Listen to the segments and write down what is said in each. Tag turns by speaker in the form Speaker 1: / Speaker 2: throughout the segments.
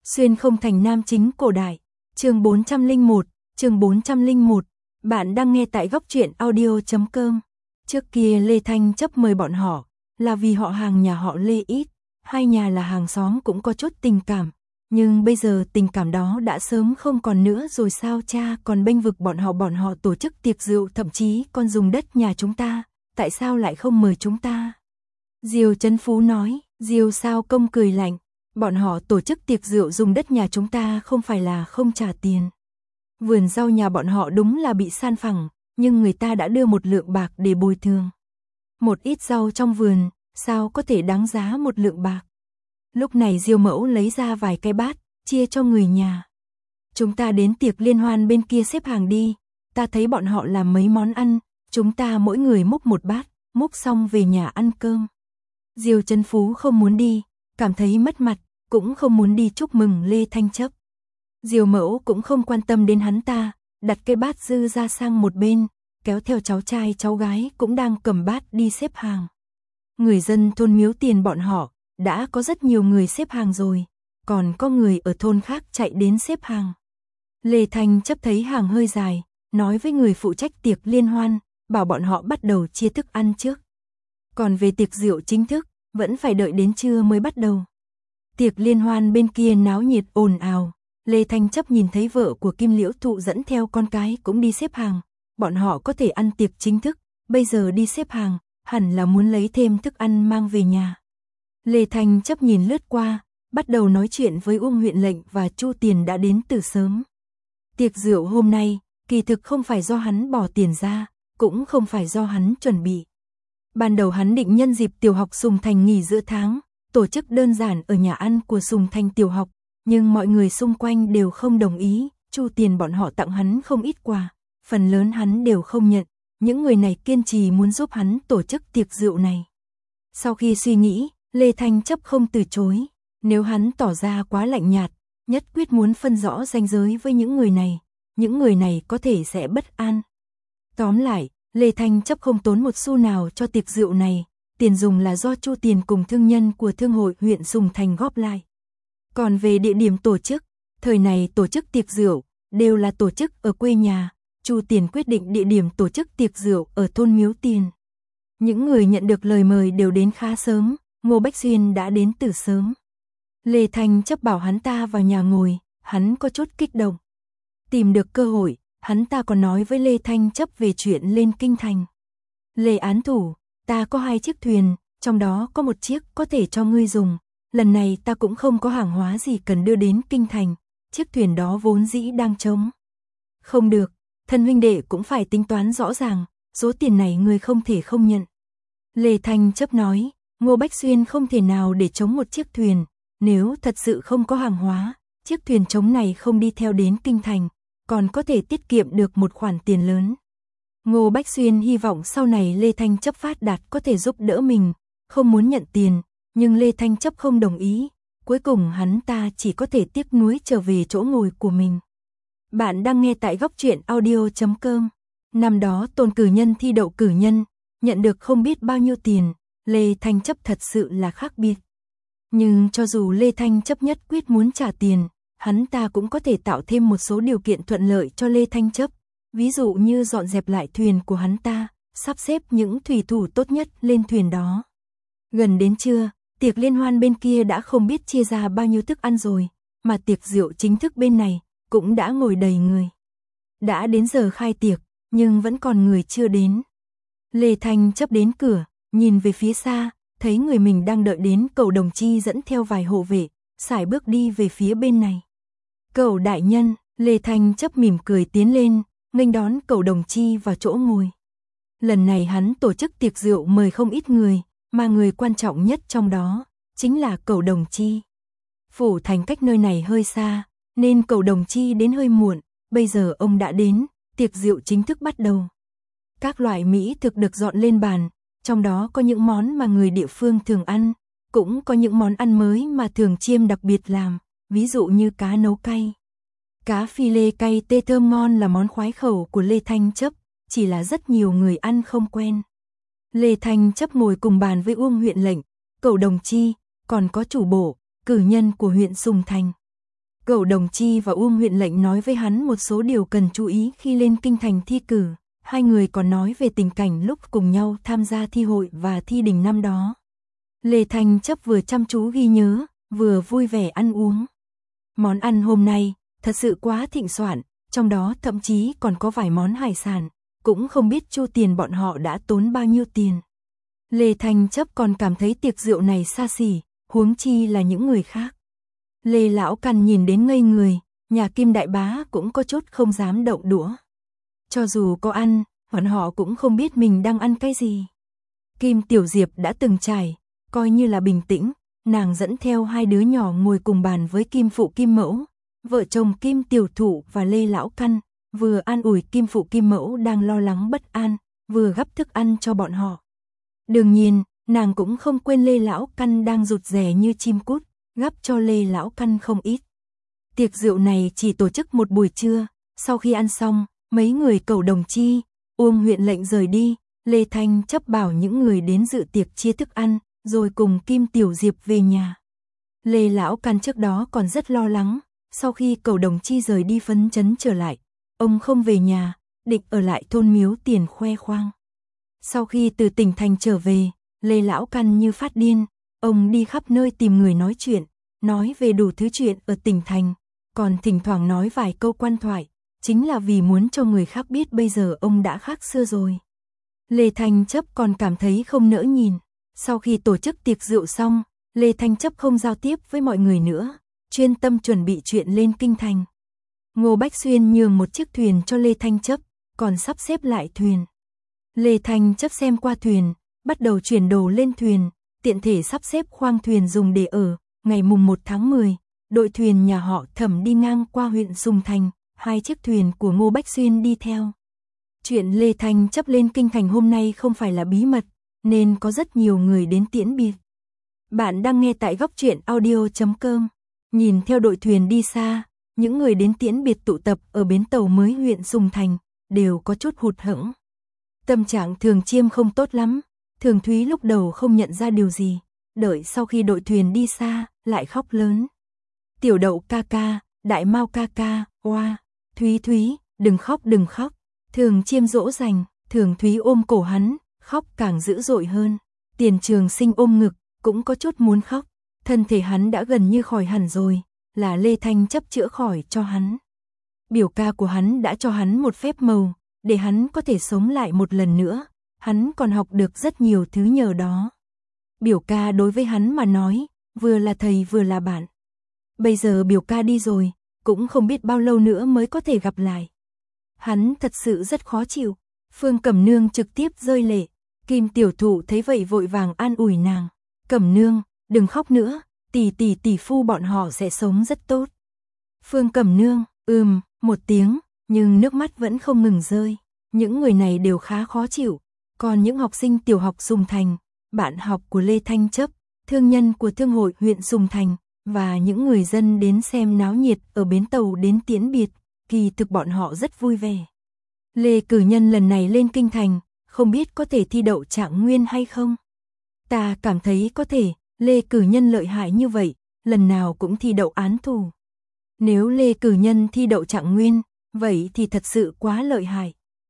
Speaker 1: Xuyên không thành nam chính cổ đại. Chương 401, chương 401. Bạn đang nghe tại góc truyện audio.com. Trước kia Lê Thanh chấp mời bọn họ, là vì họ hàng nhà họ Lê ít, hai nhà là hàng xóm cũng có chút tình cảm. Nhưng bây giờ tình cảm đó đã sớm không còn nữa rồi sao cha, còn bênh vực bọn họ tổ chức tiệc rượu, thậm chí còn dùng đất nhà chúng ta, tại sao lại không mời chúng ta? Diêu Chấn Phú nói. Diêu Sao Công cười lạnh, bọn họ tổ chức tiệc rượu dùng đất nhà chúng ta không phải là không trả tiền. Vườn rau nhà bọn họ đúng là bị san phẳng, nhưng người ta đã đưa một lượng bạc để bồi thường. Một ít rau trong vườn, sao có thể đáng giá một lượng bạc? Lúc này Diêu Mẫu lấy ra vài cái bát, chia cho người nhà. Chúng ta đến tiệc liên hoan bên kia xếp hàng đi, ta thấy bọn họ làm mấy món ăn, chúng ta mỗi người múc một bát, múc xong về nhà ăn cơm. Diêu Chấn Phú không muốn đi, cảm thấy mất mặt, cũng không muốn đi chúc mừng Lê Thanh chấp. Diêu Mẫu cũng không quan tâm đến hắn ta, đặt cái bát dư ra sang một bên, kéo theo cháu trai cháu gái cũng đang cầm bát đi xếp hàng. Người dân thôn Miếu Tiền bọn họ, đã có rất nhiều người xếp hàng rồi, còn có người ở thôn khác chạy đến xếp hàng. Lê Thanh chấp thấy hàng hơi dài, nói với người phụ trách tiệc liên hoan, bảo bọn họ bắt đầu chia thức ăn trước. Còn về tiệc rượu chính thức, vẫn phải đợi đến trưa mới bắt đầu. Tiệc liên hoan bên kia náo nhiệt ồn ào, Lê Thanh chấp nhìn thấy vợ của Kim Liễu Thụ dẫn theo con cái cũng đi xếp hàng, bọn họ có thể ăn tiệc chính thức, bây giờ đi xếp hàng, hẳn là muốn lấy thêm thức ăn mang về nhà. Lê Thanh chấp nhìn lướt qua, bắt đầu nói chuyện với Uông huyện lệnh và Chu Tiền đã đến từ sớm. Tiệc rượu hôm nay, kỳ thực không phải do hắn bỏ tiền ra, cũng không phải do hắn chuẩn bị. Ban đầu hắn định nhân dịp tiểu học Sùng Thành nghỉ giữa tháng, tổ chức đơn giản ở nhà ăn của Sùng Thành tiểu học, nhưng mọi người xung quanh đều không đồng ý, Chu Tiền bọn họ tặng hắn không ít quà, phần lớn hắn đều không nhận, những người này kiên trì muốn giúp hắn tổ chức tiệc rượu này. Sau khi suy nghĩ, Lê Thanh chấp không từ chối, nếu hắn tỏ ra quá lạnh nhạt, nhất quyết muốn phân rõ ranh giới với những người này có thể sẽ bất an. Tóm lại, Lê Thanh chấp không tốn một xu nào cho tiệc rượu này, tiền dùng là do Chu Tiền cùng thương nhân của thương hội huyện Sùng Thành góp lại. Còn về địa điểm tổ chức, thời này tổ chức tiệc rượu đều là tổ chức ở quê nhà, Chu Tiền quyết định địa điểm tổ chức tiệc rượu ở thôn Miếu Tiền. Những người nhận được lời mời đều đến khá sớm, Ngô Bách Xuyên đã đến từ sớm. Lê Thanh chấp bảo hắn ta vào nhà ngồi, hắn có chút kích động. Tìm được cơ hội, hắn ta còn nói với Lê Thanh chấp về chuyện lên kinh thành. Lê án thủ, ta có 2 chiếc thuyền, trong đó có một chiếc có thể cho ngươi dùng. Lần này ta cũng không có hàng hóa gì cần đưa đến kinh thành, chiếc thuyền đó vốn dĩ đang trống. Không được, thân huynh đệ cũng phải tính toán rõ ràng, số tiền này ngươi không thể không nhận. Lê Thanh chấp nói, Ngô Bách Xuyên không thể nào để chống một chiếc thuyền, nếu thật sự không có hàng hóa, chiếc thuyền trống này không đi theo đến kinh thành, còn có thể tiết kiệm được một khoản tiền lớn. Ngô Bách Xuyên hy vọng sau này Lê Thanh chấp phát đạt có thể giúp đỡ mình, không muốn nhận tiền, nhưng Lê Thanh chấp không đồng ý, cuối cùng hắn ta chỉ có thể tiếc nuối trở về chỗ ngồi của mình. Bạn đang nghe tại góc truyện audio.com. Năm đó Tôn cử nhân thi đậu cử nhân, nhận được không biết bao nhiêu tiền, Lê Thanh chấp thật sự là khác biệt. Nhưng cho dù Lê Thanh chấp nhất quyết muốn trả tiền, hắn ta cũng có thể tạo thêm một số điều kiện thuận lợi cho Lê Thanh chấp, ví dụ như dọn dẹp lại thuyền của hắn ta, sắp xếp những thủy thủ tốt nhất lên thuyền đó. Gần đến trưa, tiệc liên hoan bên kia đã không biết chia ra bao nhiêu thức ăn rồi, mà tiệc rượu chính thức bên này cũng đã ngồi đầy người. Đã đến giờ khai tiệc, nhưng vẫn còn người chưa đến. Lê Thanh chấp đến cửa, nhìn về phía xa, thấy người mình đang đợi đến cậu đồng chi dẫn theo vài hộ vệ, sải bước đi về phía bên này. Cậu đại nhân, Lê Thanh chấp mỉm cười tiến lên, nghênh đón cậu đồng chi vào chỗ ngồi. Lần này hắn tổ chức tiệc rượu mời không ít người, mà người quan trọng nhất trong đó chính là cậu đồng chi. Phủ thành cách nơi này hơi xa, nên cậu đồng chi đến hơi muộn, bây giờ ông đã đến, tiệc rượu chính thức bắt đầu. Các loại mỹ thực được dọn lên bàn, trong đó có những món mà người địa phương thường ăn, cũng có những món ăn mới mà Thường Chiêm đặc biệt làm, ví dụ như cá nấu cay. Cá phi lê cay tê thơm ngon là món khoái khẩu của Lê Thanh chấp, chỉ là rất nhiều người ăn không quen. Lê Thanh chấp ngồi cùng bàn với Uông huyện lệnh, cậu đồng chi, còn có chủ bộ, cử nhân của huyện Sùng Thành. Cẩu Đồng Chi và Uông huyện lệnh nói với hắn một số điều cần chú ý khi lên kinh thành thi cử, hai người còn nói về tình cảnh lúc cùng nhau tham gia thi hội và thi đình năm đó. Lê Thanh Chấp vừa chăm chú ghi nhớ, vừa vui vẻ ăn uống. Món ăn hôm nay thật sự quá thịnh soạn, trong đó thậm chí còn có vài món hải sản, cũng không biết Chu tiền bọn họ đã tốn bao nhiêu tiền. Lê Thanh Chấp còn cảm thấy tiệc rượu này xa xỉ, huống chi là những người khác. Lê Lão Căn nhìn đến ngây người, nhà Kim đại bá cũng có chút không dám động đũa. Cho dù có ăn, bọn họ cũng không biết mình đang ăn cái gì. Kim Tiểu Diệp đã từng trải, coi như là bình tĩnh, nàng dẫn theo hai đứa nhỏ ngồi cùng bàn với Kim Phụ Kim Mẫu, vợ chồng Kim Tiểu Thụ và Lê Lão Căn, vừa an ủi Kim Phụ Kim Mẫu đang lo lắng bất an, vừa gắp thức ăn cho bọn họ. Đương nhiên, nàng cũng không quên Lê Lão Căn đang rụt rè như chim cút, gắp cho Lê Lão Căn không ít. Tiệc rượu này chỉ tổ chức một buổi trưa, sau khi ăn xong, mấy người Cẩu Đồng Chi, Uông huyện lệnh rời đi, Lê Thanh Chấp bảo những người đến dự tiệc chia thức ăn, rồi cùng Kim Tiểu Diệp về nhà. Lê Lão Căn trước đó còn rất lo lắng, sau khi Cẩu Đồng Chi rời đi phấn chấn trở lại, ông không về nhà, định ở lại thôn Miếu Tiền khoe khoang. Sau khi từ tỉnh thành trở về, Lê Lão Căn như phát điên, ông đi khắp nơi tìm người nói chuyện, nói về đủ thứ chuyện ở tỉnh thành, còn thỉnh thoảng nói vài câu quan thoại, chính là vì muốn cho người khác biết bây giờ ông đã khác xưa rồi. Lê Thanh Chấp còn cảm thấy không nỡ nhìn. Sau khi tổ chức tiệc rượu xong, Lê Thanh Chấp không giao tiếp với mọi người nữa, chuyên tâm chuẩn bị chuyện lên kinh thành. Ngô Bách Xuyên nhường một chiếc thuyền cho Lê Thanh Chấp, còn sắp xếp lại thuyền. Lê Thanh Chấp xem qua thuyền, bắt đầu chuyển đồ lên thuyền, tiện thể sắp xếp khoang thuyền dùng để ở. Ngày mùng 1 tháng 10, đội thuyền nhà họ Thẩm đi ngang qua huyện Sùng Thành, hai chiếc thuyền của Ngô Bách Xuyên đi theo. Chuyện Lê Thanh Chấp lên kinh thành hôm nay không phải là bí mật, nên có rất nhiều người đến tiễn biệt. Bạn đang nghe tại góc truyện audio.com. Nhìn theo đội thuyền đi xa, những người đến tiễn biệt tụ tập ở bến tàu mới huyện Sùng Thành, đều có chút hụt hẫng. Tâm trạng Thường Chiêm không tốt lắm, Thường Thúy lúc đầu không nhận ra điều gì, đợi sau khi đội thuyền đi xa, lại khóc lớn. Tiểu Đậu ca ca, Đại Mao ca ca, oa, Thúy Thúy, đừng khóc. Thường Chiêm dỗ dành, Thường Thúy ôm cổ hắn, khóc càng dữ dội hơn. Tiền Trường Sinh ôm ngực, cũng có chút muốn khóc, thân thể hắn đã gần như khỏi hẳn rồi, là Lê Thanh Chấp chữa khỏi cho hắn. Biểu ca của hắn đã cho hắn một phép màu, để hắn có thể sống lại một lần nữa, hắn còn học được rất nhiều thứ nhờ đó. Biểu ca đối với hắn mà nói, vừa là thầy vừa là bạn. Bây giờ biểu ca đi rồi, cũng không biết bao lâu nữa mới có thể gặp lại. Hắn thật sự rất khó chịu. Phương Cẩm Nương trực tiếp rơi lệ. Kim Tiểu Thụ thấy vậy vội vàng an ủi nàng. Cẩm Nương, đừng khóc nữa, tỷ phu bọn họ sẽ sống rất tốt. Phương Cẩm Nương, một tiếng, nhưng nước mắt vẫn không ngừng rơi. Những người này đều khá khó chịu. Còn những học sinh tiểu học Sùng Thành, bạn học của Lê Thanh Chấp, thương nhân của thương hội huyện Sùng Thành, và những người dân đến xem náo nhiệt ở bến tàu đến tiễn biệt, kỳ thực bọn họ rất vui vẻ. Lê Cử Nhân lần này lên kinh thành, không biết có thể thi đậu Trạng Nguyên hay không? Ta cảm thấy có thể, Lê Cử Nhân lợi hại như vậy, lần nào cũng thi đậu án thủ. Nếu Lê Cử Nhân thi đậu Trạng Nguyên, vậy thì thật sự quá lợi hại.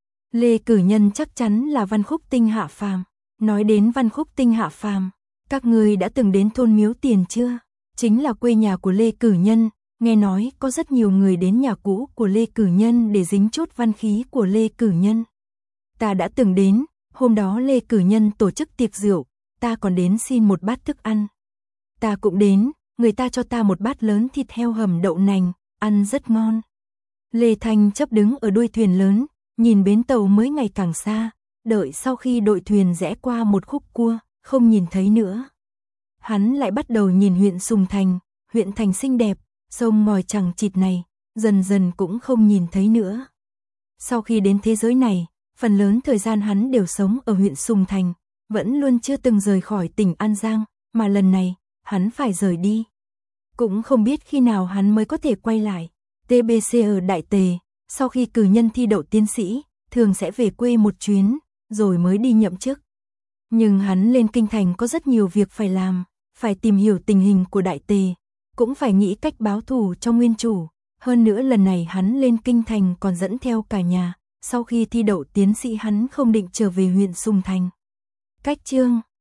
Speaker 1: Lê Cử Nhân chắc chắn là Văn Khúc Tinh hạ phàm. Nói đến Văn Khúc Tinh hạ phàm, các người đã từng đến thôn Miếu Tiền chưa? Chính là quê nhà của Lê Cử Nhân, nghe nói có rất nhiều người đến nhà cũ của Lê Cử Nhân để dính chút văn khí của Lê Cử Nhân. Ta đã từng đến, hôm đó Lê Cử Nhân tổ chức tiệc rượu, ta còn đến xin một bát thức ăn. Ta cũng đến, người ta cho ta một bát lớn thịt heo hầm đậu nành, ăn rất ngon. Lê Thanh Chấp đứng ở đuôi thuyền lớn, nhìn bến tàu mới ngày càng xa, đợi sau khi đội thuyền rẽ qua một khúc cua, không nhìn thấy nữa. Hắn lại bắt đầu nhìn huyện Sùng Thành, huyện thành xinh đẹp, sông ngòi chằng chịt này, dần dần cũng không nhìn thấy nữa. Sau khi đến thế giới này, phần lớn thời gian hắn đều sống ở huyện Sùng Thành, vẫn luôn chưa từng rời khỏi tỉnh An Giang, mà lần này, hắn phải rời đi. Cũng không biết khi nào hắn mới có thể quay lại. TBC ở Đại Tề, sau khi cử nhân thi đậu tiến sĩ, thường sẽ về quê một chuyến, rồi mới đi nhậm chức. Nhưng hắn lên kinh thành có rất nhiều việc phải làm, phải tìm hiểu tình hình của Đại Tề, cũng phải nghĩ cách báo thù cho nguyên chủ. Hơn nữa lần này hắn lên kinh thành còn dẫn theo cả nhà, sau khi thi đậu tiến sĩ hắn không định trở về huyện Sùng Thành. Cách chương